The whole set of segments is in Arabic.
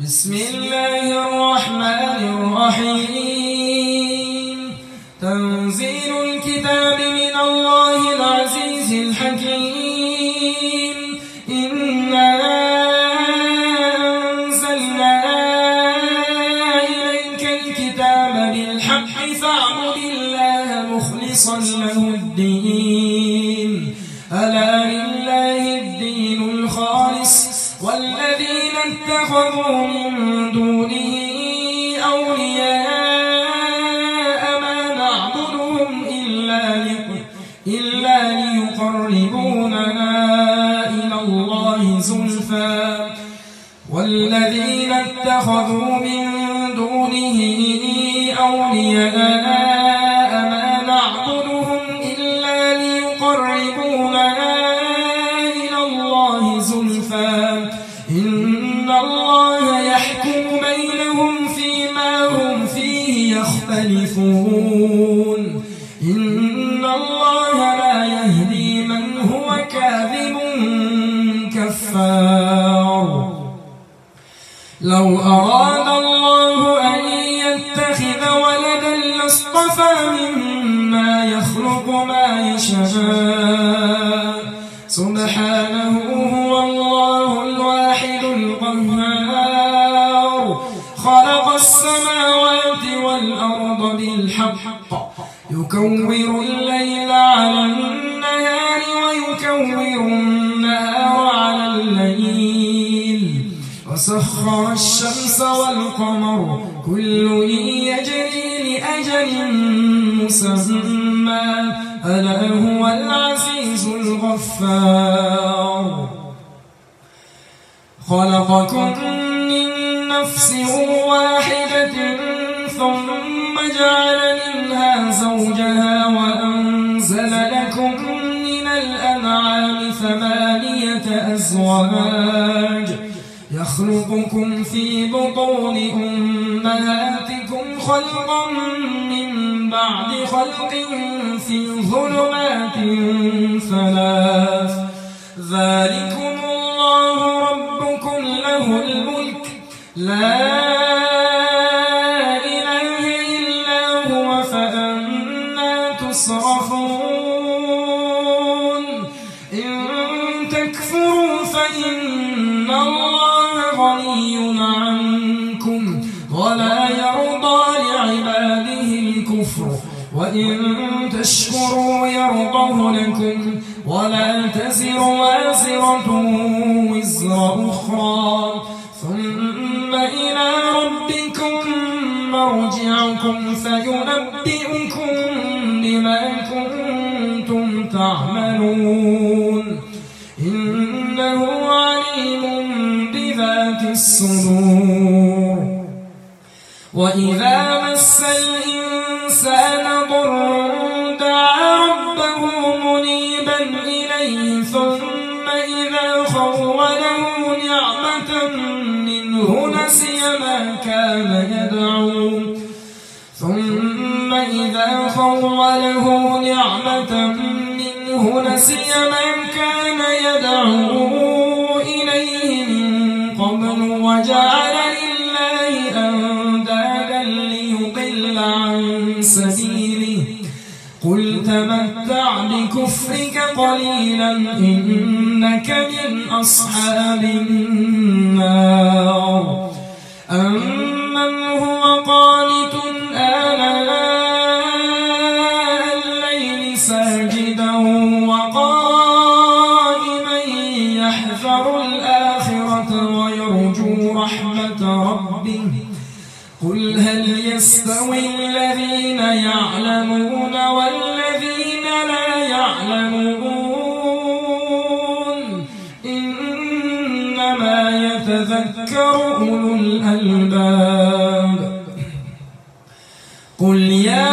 بسم الله الرحمن الرحيم تنزيل الكتاب من الله العزيز الحكيم إنا أنزلنا إليك الكتاب بالحق فاعبد الله مخلصا له الدين ألا لله الدين الخالص والذين اتخذوا من دونه أولياء ما نعبدهم إلا ليقربونا إلى الله زلفى والذين اتخذوا من دونه أولياء ما نعبدهم إلا ليقربونا إلى الله زلفى إن الله يحكم بينهم فيما هم فيه يختلفون إن الله لا يهدي من هو كاذب كفار لو أراد الله أن يتخذ ولدا لاصطفى مما يخلق ما يشاء سبحانه هو الله الواحد القهار خلق السماوات والأرض بالحق يكور الليل على النهار ويكور النهار على الليل وسخر الشمس والقمر كل يجري لأجل مسمى ألا هو العزيز الغفار خلقكم من نفس واحدة ثم جعل منها زوجها وأنزل لكم من الأنعام 8 أزواج يخلقكم في بطون أمهاتكم خلقا من بعد خلق في ظلمات 3 ذلكم الله ربكم له الملك لا إله إلا هو فأنا تصرفون إن تكفروا فإن الله غني عنكم ولا يرضى لعباده الكفر وإن تشكروا يرضه لكم ولا تزر وازرة وزر أخرى ثم إلى ربكم مرجعكم فينبئكم بما كنتم تعملون إنه عليم بذات الصدور وإذا مس الإنسان ضر دعا ربه منيبا إليه ثم إذا خوله نعمة منه نسي ما كان يدعو إليه من قبل وجعل لله أندادا ليضل عن سبيله قل تمتع بكفرك قليلا إنك من أصحاب النار أمن هو قانت آناء الليل ساجدا وقائما يحذر الآخرة ويرجو رحمة ربه قل هل يستوي الذين يعلمون والذين لا يعلمون إنما يتذكر أولو الألباب قل يا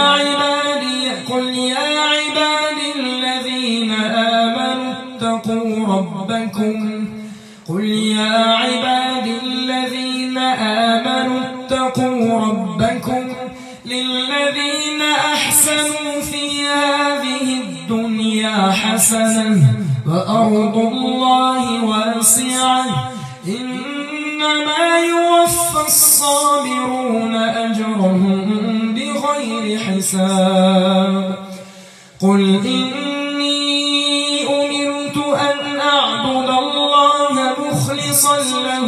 عبادي الذين آمنوا اتقوا ربكم قل يا عبادي الذين آمنوا اتقوا ربكم للذين أحسنوا في هذه الدنيا حسنة وأرض الله واسعة إن إنما يوفى الصابرون أجرهم بغير حساب قل إني أمرت أن أعبد الله مخلصا له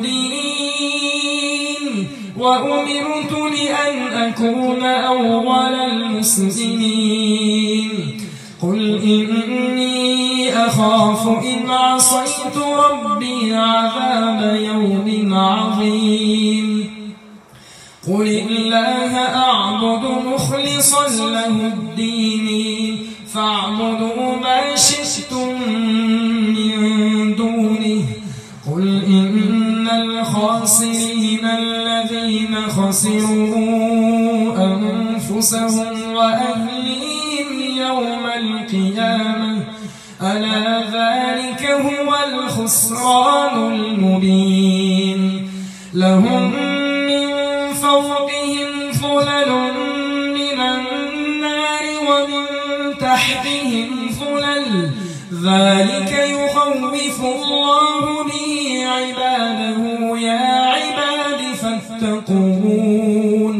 الدين وأمرت لأن أكون أول المسلمين قل إني أخاف إن عصيت ربي عذاب يوم عظيم قل الله أعبد مخلصا له الدين فاعبدوا ما شئتم من دونه قل إن الخاسرين الذين خسروا أنفسهم وأهليهم يوم القيامة ألا ذلك هو الخسران المبين لهم من فوقهم ظلل من النار ومن تحتهم ظلل ذلك يخوف الله به عباده يا عباد فاتقون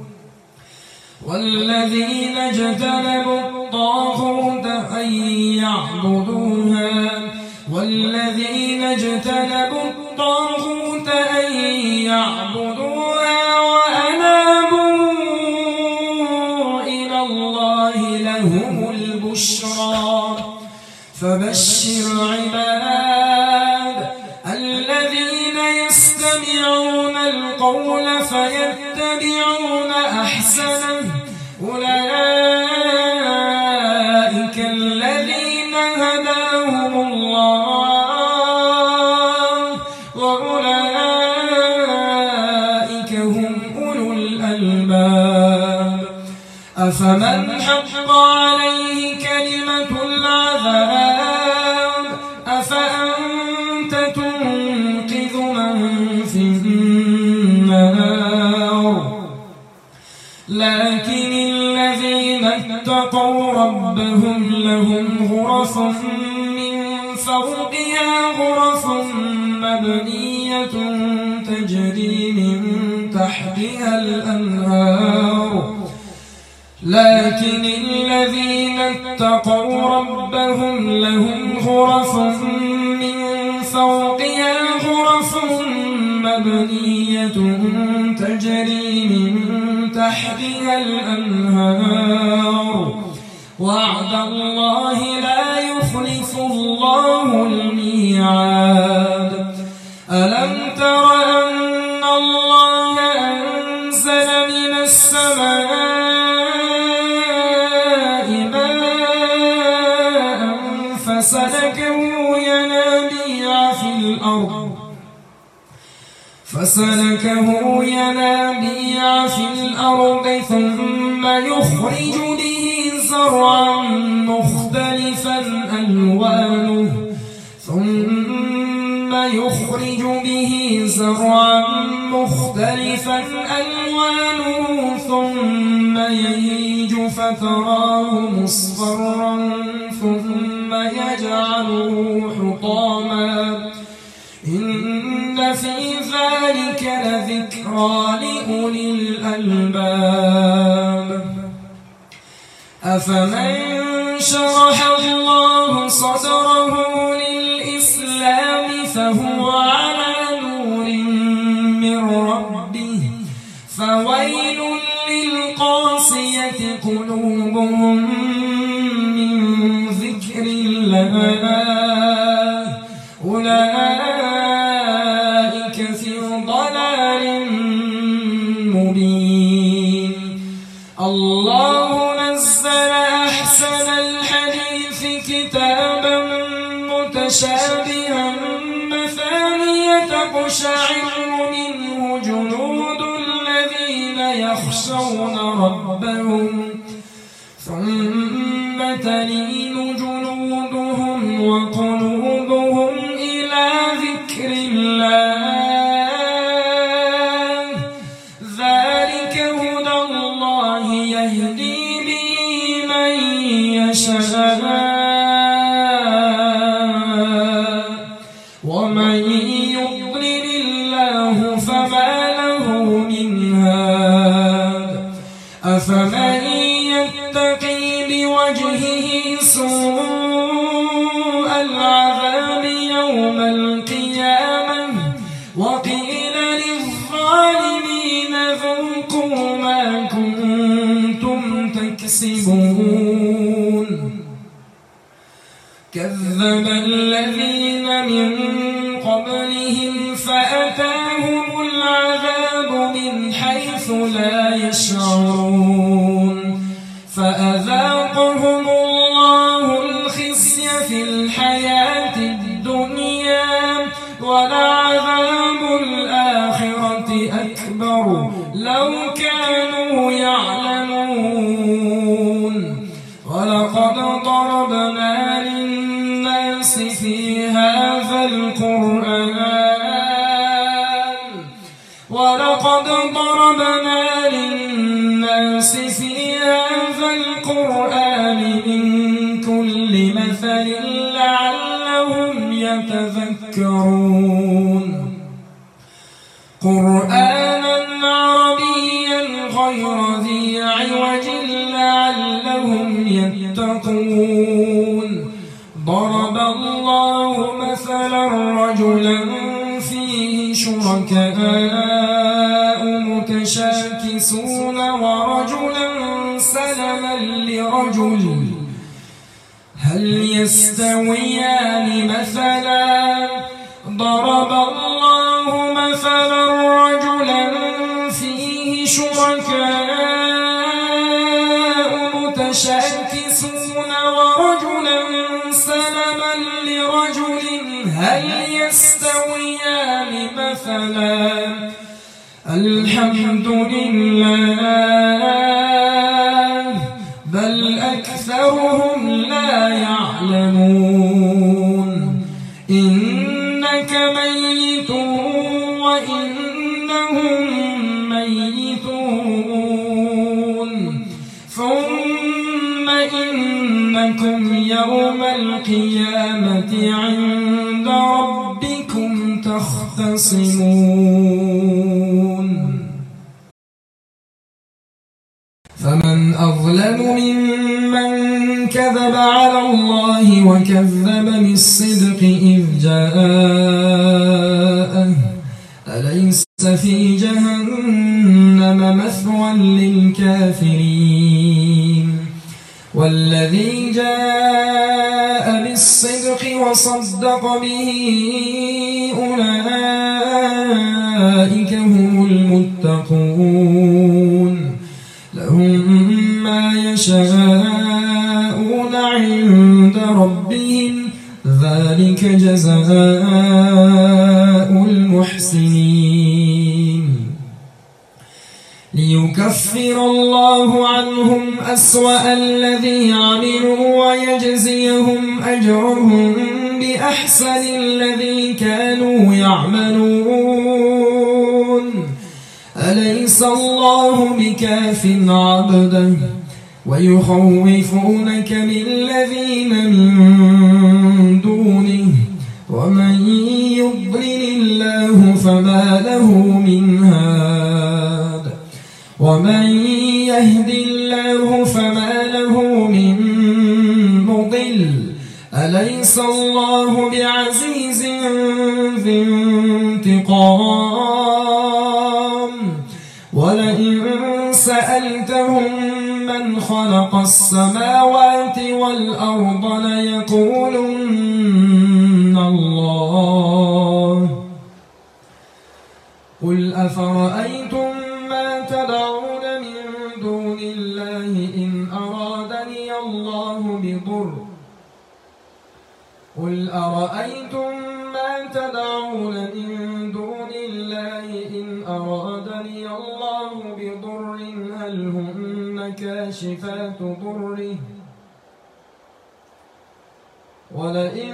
والذين اجتنبوا الطاغوت أن يعبدوها وأنابوا إلى الله لهم البشرى فبشر عباد الذين يستمعون القول فيتبعون أحسنه أولئك الذين هداهم الله وأولئك هم أولو الألباب أفمن حق عليه كلمة العذاب أفأنت تنقذ من في النار لكن الذين اتقوا ربهم لهم غرف من فوقها غرف مبنية تجري من تحتها الأنهار لكن الذين اتقوا ربهم لهم غرف من فوقها غرف مبنية تجري من تحتها الأنهار وعد الله لا يخلف الله الميعاد ألم تر أن الله أنزل من السماء ماء فسلكه ينابيع في الأرض ثم يخرج به زرعا مختلفا ألوانه ثم يهيج فتراه مصفرا ثم يجعله حطاما إن في ذلك لذكرى لأولي الألباب أفمن شرح الله صدره للإسلام فهو على نور من ربه فويل للقاسية قلوبهم من ذكر الله أولئك في ضلال مبين الله نزل أحسن الحديث كتابا متشابها مثانية تقشعر منه جلود الذين يخشون ربهم ثم تلين جلودهم وقلوبهم إلى ذكر الله ذلك هدى الله يهدي به من يشاء ومن يضلل الله كذب الذين من قبلهم فأتاهم العذاب من حيث لا يشعرون فأذاقهم الله الخزي في الحياة الدنيا ولعذاب الآخرة أكبر لو كانوا يعلمون ولقد ضربنا للناس في هذا القرآن من كل مثل لعلهم يتذكرون قرآنا عربيا غير ذي عوج لعلهم يتقون ضرب الله مثلا رجلا فيه شركاء متشاكسون ورجلا سلما لرجل هل يستويان مثلا ضرب الله مثلا رجلا فيه شركاء متشاكسون ورجلا سلما لرجل هل يستويان مثلا الحمد لله بل أكثرهم لا يعلمون إنك ميت وإنهم ميتون ثم إنكم يوم القيامة عند ربكم تختصمون فمن أظلم ممن كذب على الله وكذب بالصدق إذ جاءه أليس في جهنم مثوى للكافرين والذي جاء بالصدق وصدق به أولئك هم المتقون لهم ما يشاءون عند ربهم ذلك جزاء المحسنين ليكفر الله عنهم أسوأ الذي عملوا ويجزيهم أجرهم بأحسن الذي كانوا يعملون أليس الله بكاف عبده ويخوفونك بالذين من دونه ومن يضلل الله فما له من هاد ومن يهد الله فما له من مضل أليس الله بعزيز ذي انتقام ولئن سألتهم من خلق السماوات والأرض ليقولن الله قل أفرأيتم ما تدعون من دون الله إن أرادني الله بضر قل أرأيتم ما تدعون من دون الله إن أرادني الله بضر هل هن كاشفات ضره ولئن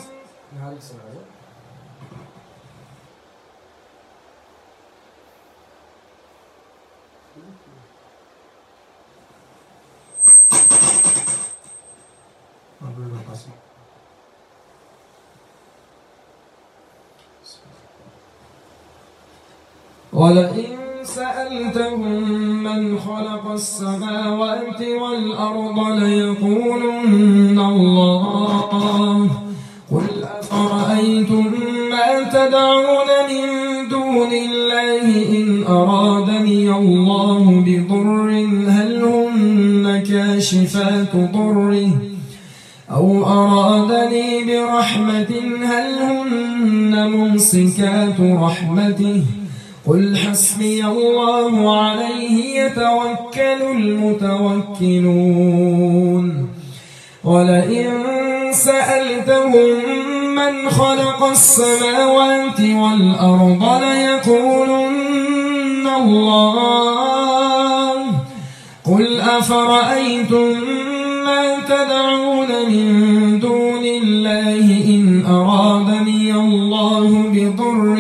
ولئن سألتهم من خلق السماوات والأرض ليقولن الله قل أفرأيتم ما تدعون من دون الله إن أرادني الله بضر هل هن كاشفات ضره أو أرادني برحمة هل هن ممسكات رحمته قل حسبي الله عليه يتوكل المتوكلون ولئن سألتهم من خلق السماوات والأرض ليقولن الله قل أفرأيتم ما تدعون من دون الله إن أرادني الله بضر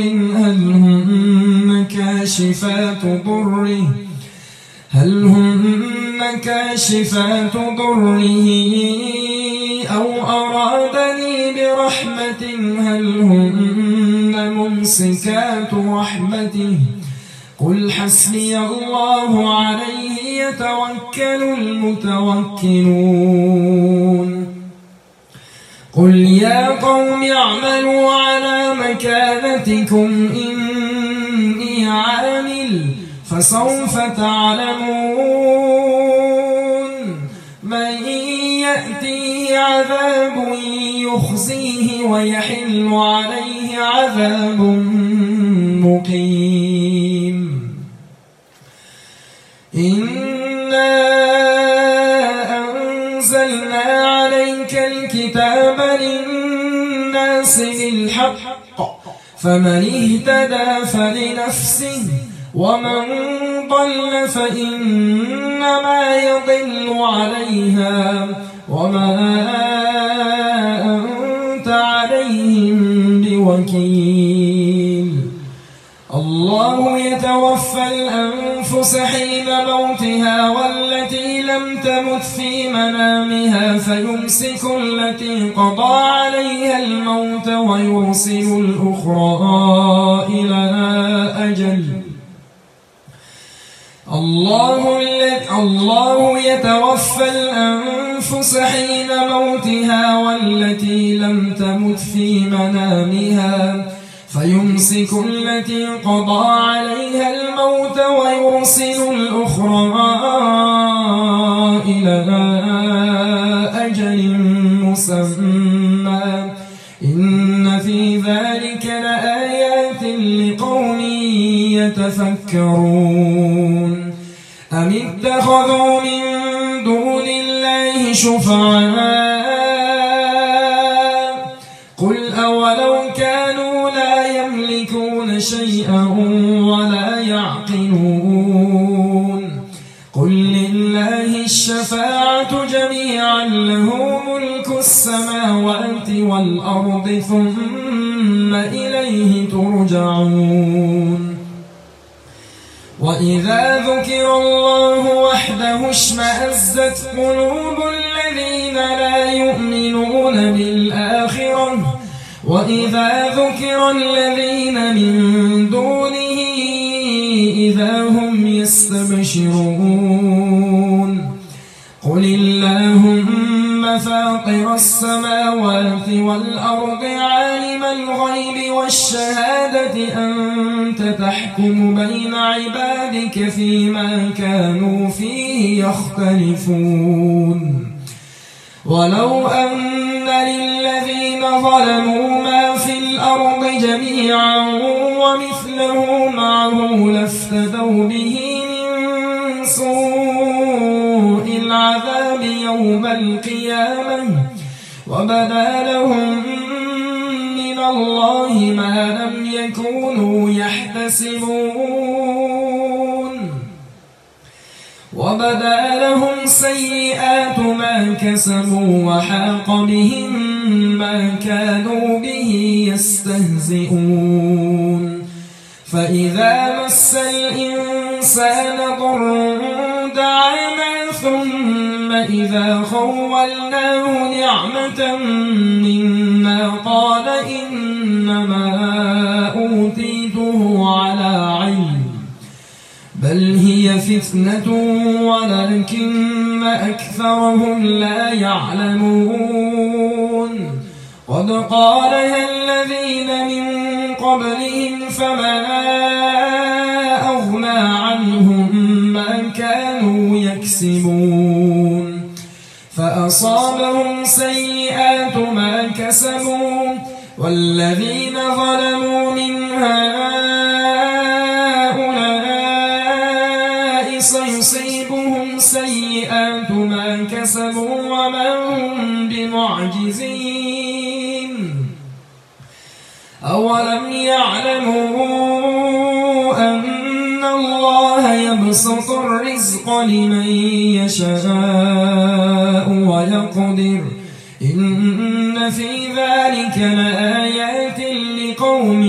هل هن كاشفات ضره أو أرادني برحمة هل هن ممسكات رحمته قل حسبي الله عليه يتوكل المتوكلون قل يا قوم اعملوا على مكانتكم إني عامل فسوف تعلمون من يأتيه عذاب يخزيه ويحل عليه عذاب مقيم إنا أنزلنا عليك الكتاب للناس بالحق فمن اهتدى فلنفسه ومن ضل فإنما يضل عليها وما أنت عليهم بوكيل الله يتوفى الأنفس حين موتها والتي لم تمت في منامها فيمسك التي قضى عليها الموت ويرسل الأخرى إلى أجل الله يتوفى الأنفس حين موتها والتي لم تمت في منامها فيمسك التي قضى عليها الموت ويرسل الأخرى إلى أجل مسمى إن في ذلك لآيات لقوم يتفكرون أم اتخذوا من دون الله شفعاء قل أولو كانوا لا يملكون شيئا ولا يعقلون قل لله الشفاعة جميعا له ملك السماوات والأرض ثم إليه ترجعون وإذا ذكر الله وحده اشمأزت قلوب الذين لا يؤمنون بالآخرة وإذا ذكر الذين من دونه إذا هم يستبشرون قل اللهم فاطر السماوات والأرض عالم الغيب والشهادة أنت تحكم بين عبادك فيما كانوا فيه يختلفون ولو أن للذين ظلموا ما في الأرض جميعا ومثله معه لافتدوا به من سوء العذاب يوم القيامة وبدا لهم من الله ما لم يكونوا يحتسبون وبدا لهم سيئات ما كسبوا وحاق بهم ما كانوا به يستهزئون فإذا مس الإنسان ضر دعانا ثم إذا خولناه نعمة منا قال إنما أوتيته على علم بل هي فتنة ولكن أكثرهم لا يعلمون قد قالها الذين من قبلهم فما أغنى عنهم ما كانوا يكسبون فأصابهم سيئات ما كسبوا والذين ظلموا من هؤلاء سيصيبهم سيئات ما كسبوا وما هم بمعجزين أولم يعلموا أن الله يبسط الرزق لمن يشاء ويقدر إن في ذلك لآيات لقوم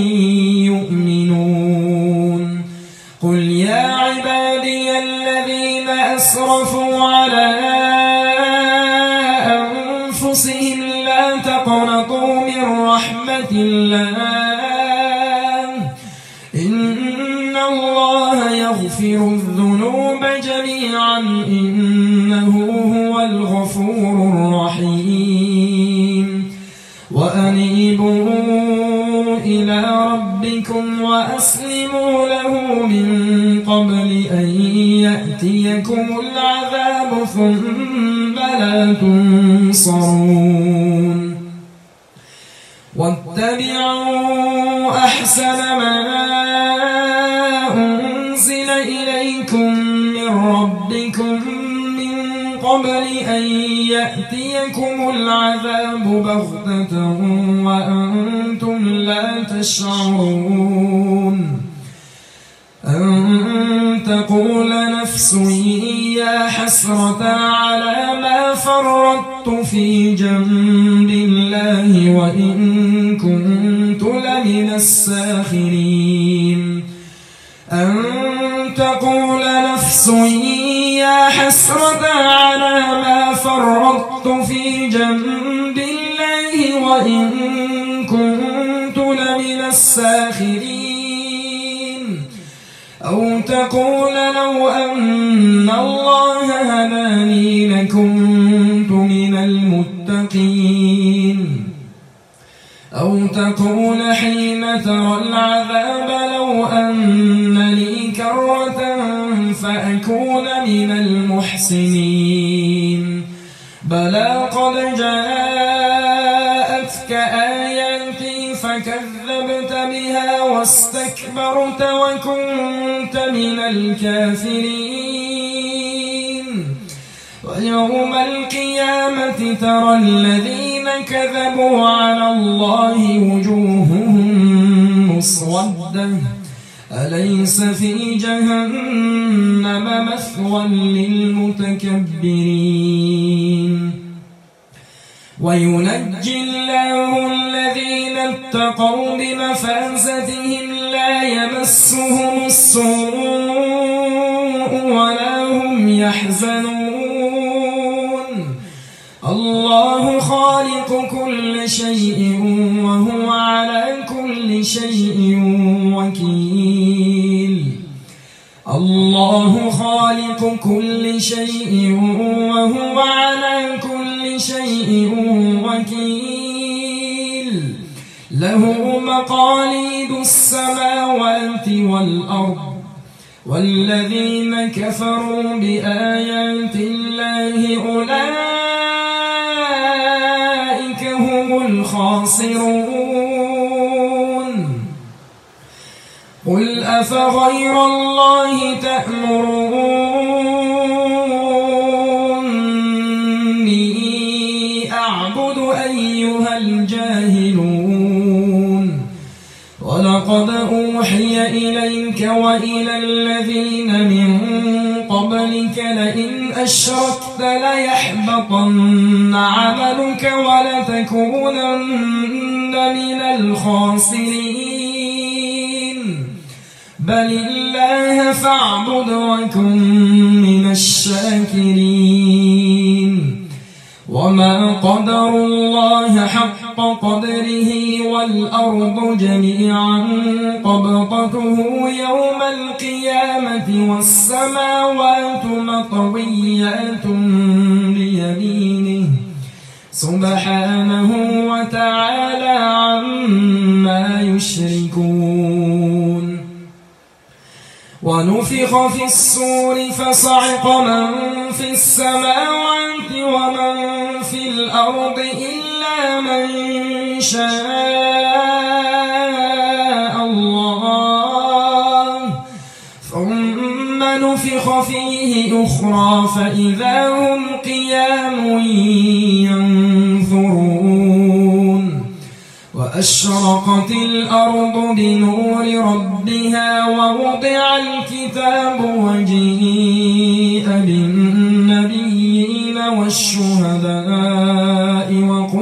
يؤمنون قل يا عبادي الذين أسرفوا على أنفسهم لا تقنطوا من رحمة الله إن الله يغفر الذنوب جميعا إنه هو الغفور الرحيم وأنيبوا إلى ربكم وأسلموا له من قبل أن يأتيكم العذاب ثم لا تنصرون واتبعوا أحسن ما أنزل إليكم من ربكم من قبل أن يأتيكم العذاب بغتة وأنتم لا تشعرون أن تقول نفس يا حسرة على ما فرطت في جنب الله وإن كنت لمن الساخرين أن تقول نفس يا حسرة على ما فرطت في جنب الله وإن كنت لمن الساخرين أو تقول لو أن الله هداني لكنت من المتقين أو تقول حين ترى العذاب لو أن لي كرة فأكون من المحسنين بلى قد جاءتك آياتي فكذبت بها واستكبرت وكنت من الكافرين ويوم القيامة ترى الذين كذبوا على الله وجوههم مسودة أليس في جهنم مثوى للمتكبرين وينجي الله الذين اتقوا بمفازتهم لا يمسهم السوء ولا هم يحزنون الله خالق كل شيء وهو على كل شيء وكيل الله خالق كل شيء وهو على كل شيء وكيل له مقاليد السماوات والأرض والذين كفروا بآيات الله أولئك هم الخاسرون قل أفغير الله تأمروني أعبد أيها الجاهلون ولقد أوحي إليك وإلى الذين من قبلك لئن أشركت ليحبطن عملك ولتكونن من الخاسرين بل الله فاعبد وكن من الشاكرين وما قدروا الله حق قدره والأرض جميعا قبضته يوم القيامة والسماوات مطويات بيمينه سبحانه وتعالى عما يشركون ونفخ في الصور فصعق من في السماوات ومن في الأرض إلا إلا من شاء الله ثم نفخ فيه أخرى فإذا هم قيام ينظرون وأشرقت الأرض بنور ربها ووضع الكتاب وجيء بالنبيين والشهداء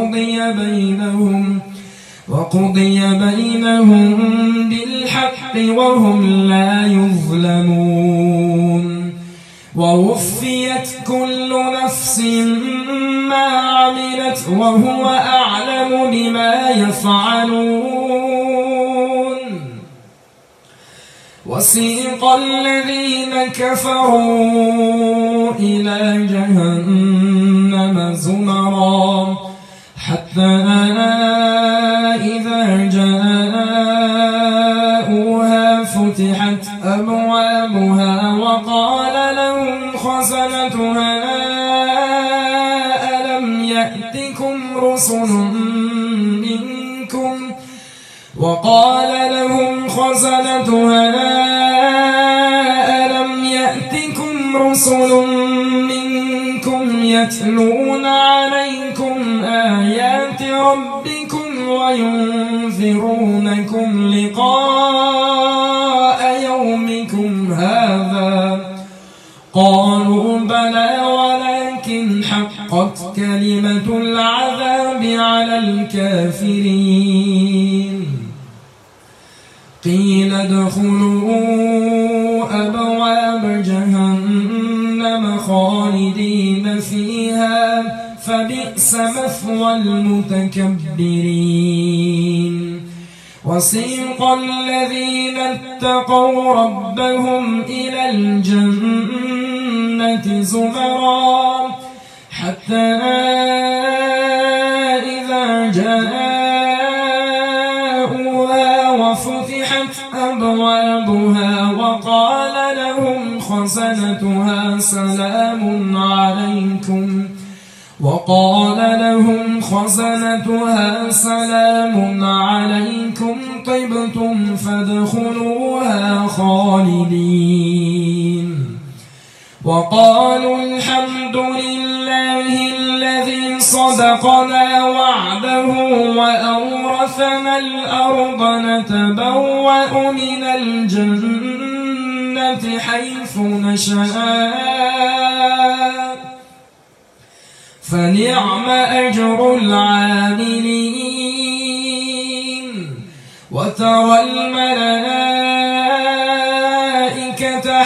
وقضي بينهم بالحق وهم لا يظلمون ووفيت كل نفس ما عملت وهو أعلم بما يفعلون وسيق الذين كفروا إلى جهنم زمرا حتى إذا جاءوها فتحت أبوابها وقال لهم خزنتها ألم يأتكم رسل منكم يتلون عليكم آيات ربكم وينذرونكم لقاء يومكم هذا قالوا بلى ولكن حقت كلمة العذاب على الكافرين قيل ادخلوا أبواب جهنم خالدين فيها فبئس مثوى المتكبرين وسيق الذين اتقوا ربهم إلى الجنة زمرا حتى إذا جاءوها وفتحت أبوابها وقال لهم خزنتها سلام عليكم طبتم فادخلوها خالدين وقالوا الحمد لله الذي صدقنا وعده وأورثنا الأرض نتبوأ من الجنة حيث نشاء فنعم أجر العاملين وترى الملائكة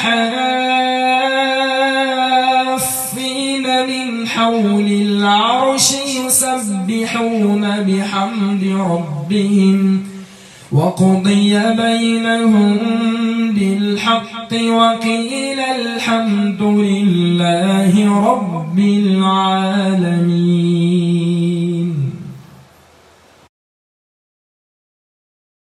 حافين من حول العرش يسبحون بحمد ربهم وقضي بينهم بالحق وقيل الحمد لله رب العالمين.